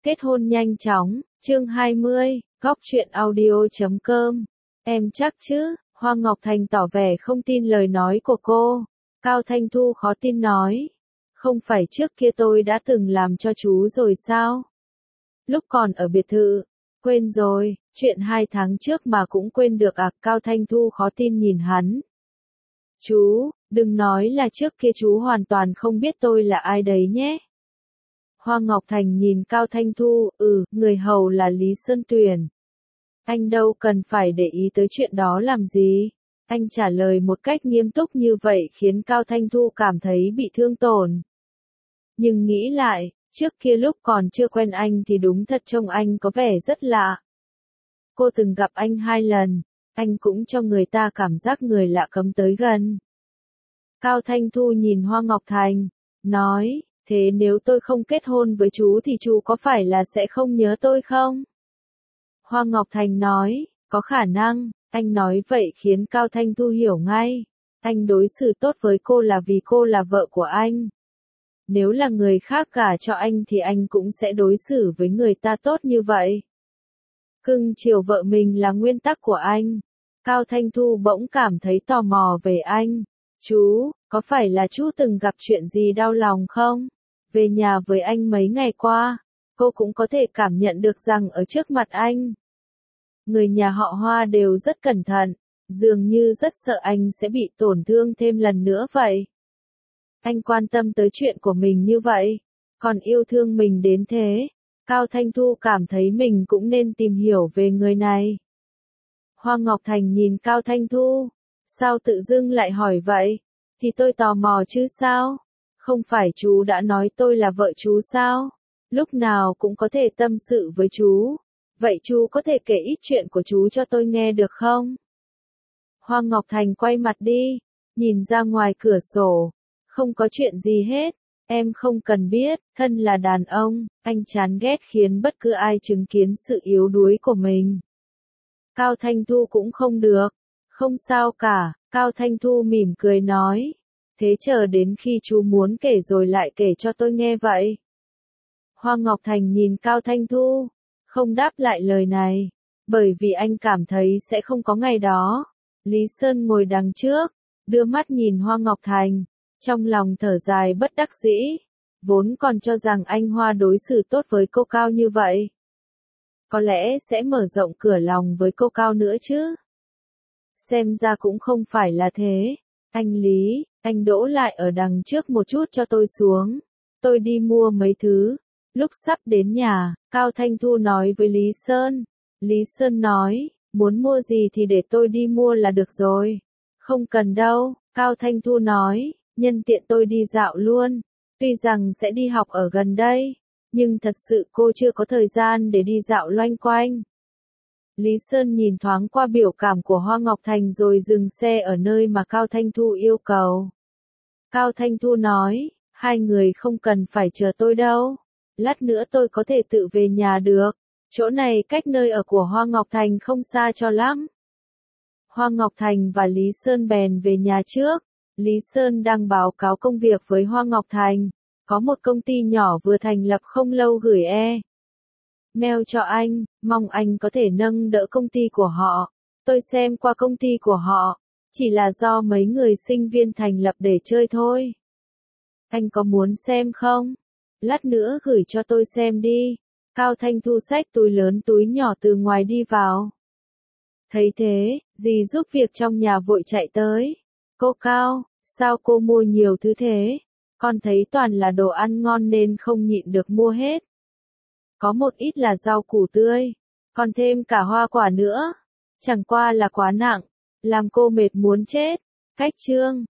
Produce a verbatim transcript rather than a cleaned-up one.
Kết hôn nhanh chóng, chương hai mươi, góc truyện audio chấm com. Em chắc chứ, Hoa Ngọc Thành tỏ vẻ không tin lời nói của cô. Cao Thanh Thu khó tin nói. Không phải trước kia tôi đã từng làm cho chú rồi sao? Lúc còn ở biệt thự. Quên rồi, chuyện hai tháng trước mà cũng quên được à? Cao Thanh Thu khó tin nhìn hắn. Chú, đừng nói là trước kia chú hoàn toàn không biết tôi là ai đấy nhé. Hoa Ngọc Thành nhìn Cao Thanh Thu, ừ, người hầu là Lý Sơn Tuyền. Anh đâu cần phải để ý tới chuyện đó làm gì. Anh trả lời một cách nghiêm túc như vậy khiến Cao Thanh Thu cảm thấy bị thương tổn. Nhưng nghĩ lại, trước kia lúc còn chưa quen anh thì đúng thật trông anh có vẻ rất lạ. Cô từng gặp anh hai lần, anh cũng cho người ta cảm giác người lạ cấm tới gần. Cao Thanh Thu nhìn Hoa Ngọc Thành, nói, thế nếu tôi không kết hôn với chú thì chú có phải là sẽ không nhớ tôi không? Hoa Ngọc Thành nói, có khả năng. Anh nói vậy khiến Cao Thanh Thu hiểu ngay. Anh đối xử tốt với cô là vì cô là vợ của anh. Nếu là người khác gả cho anh thì anh cũng sẽ đối xử với người ta tốt như vậy. Cưng chiều vợ mình là nguyên tắc của anh. Cao Thanh Thu bỗng cảm thấy tò mò về anh. Chú, có phải là chú từng gặp chuyện gì đau lòng không? Về nhà với anh mấy ngày qua, cô cũng có thể cảm nhận được rằng ở trước mặt anh, người nhà họ Hoa đều rất cẩn thận, dường như rất sợ anh sẽ bị tổn thương thêm lần nữa vậy. Anh quan tâm tới chuyện của mình như vậy, còn yêu thương mình đến thế. Cao Thanh Thu cảm thấy mình cũng nên tìm hiểu về người này. Hoa Ngọc Thành nhìn Cao Thanh Thu, sao tự dưng lại hỏi vậy? Thì tôi tò mò chứ sao? Không phải chú đã nói tôi là vợ chú sao? Lúc nào cũng có thể tâm sự với chú. Vậy chú có thể kể ít chuyện của chú cho tôi nghe được không? Hoa Ngọc Thành quay mặt đi, nhìn ra ngoài cửa sổ. Không có chuyện gì hết, em không cần biết, thân là đàn ông, anh chán ghét khiến bất cứ ai chứng kiến sự yếu đuối của mình. Cao Thanh Thu cũng không được, không sao cả, Cao Thanh Thu mỉm cười nói. Thế chờ đến khi chú muốn kể rồi lại kể cho tôi nghe vậy. Hoa Ngọc Thành nhìn Cao Thanh Thu, không đáp lại lời này, bởi vì anh cảm thấy sẽ không có ngày đó. Lý Sơn ngồi đằng trước, đưa mắt nhìn Hoa Ngọc Thành, trong lòng thở dài bất đắc dĩ, vốn còn cho rằng anh Hoa đối xử tốt với cô Cao như vậy. Có lẽ sẽ mở rộng cửa lòng với cô Cao nữa chứ. Xem ra cũng không phải là thế. Anh Lý, anh đỗ lại ở đằng trước một chút cho tôi xuống. Tôi đi mua mấy thứ. Lúc sắp đến nhà, Cao Thanh Thu nói với Lý Sơn. Lý Sơn nói, muốn mua gì thì để tôi đi mua là được rồi. Không cần đâu, Cao Thanh Thu nói, nhân tiện tôi đi dạo luôn. Tuy rằng sẽ đi học ở gần đây, nhưng thật sự cô chưa có thời gian để đi dạo loanh quanh. Lý Sơn nhìn thoáng qua biểu cảm của Hoa Ngọc Thành rồi dừng xe ở nơi mà Cao Thanh Thu yêu cầu. Cao Thanh Thu nói, hai người không cần phải chờ tôi đâu. Lát nữa tôi có thể tự về nhà được. Chỗ này cách nơi ở của Hoa Ngọc Thành không xa cho lắm. Hoa Ngọc Thành và Lý Sơn bèn về nhà trước. Lý Sơn đang báo cáo công việc với Hoa Ngọc Thành. Có một công ty nhỏ vừa thành lập không lâu gửi e mail cho anh, mong anh có thể nâng đỡ công ty của họ. Tôi xem qua công ty của họ, chỉ là do mấy người sinh viên thành lập để chơi thôi. Anh có muốn xem không? Lát nữa gửi cho tôi xem đi. Cao Thanh Thu xách túi lớn túi nhỏ từ ngoài đi vào. Thấy thế, dì giúp việc trong nhà vội chạy tới. Cô Cao, sao cô mua nhiều thứ thế? Con thấy toàn là đồ ăn ngon nên không nhịn được mua hết. Có một ít là rau củ tươi, còn thêm cả hoa quả nữa. Chẳng qua là quá nặng, làm cô mệt muốn chết. Khách trương,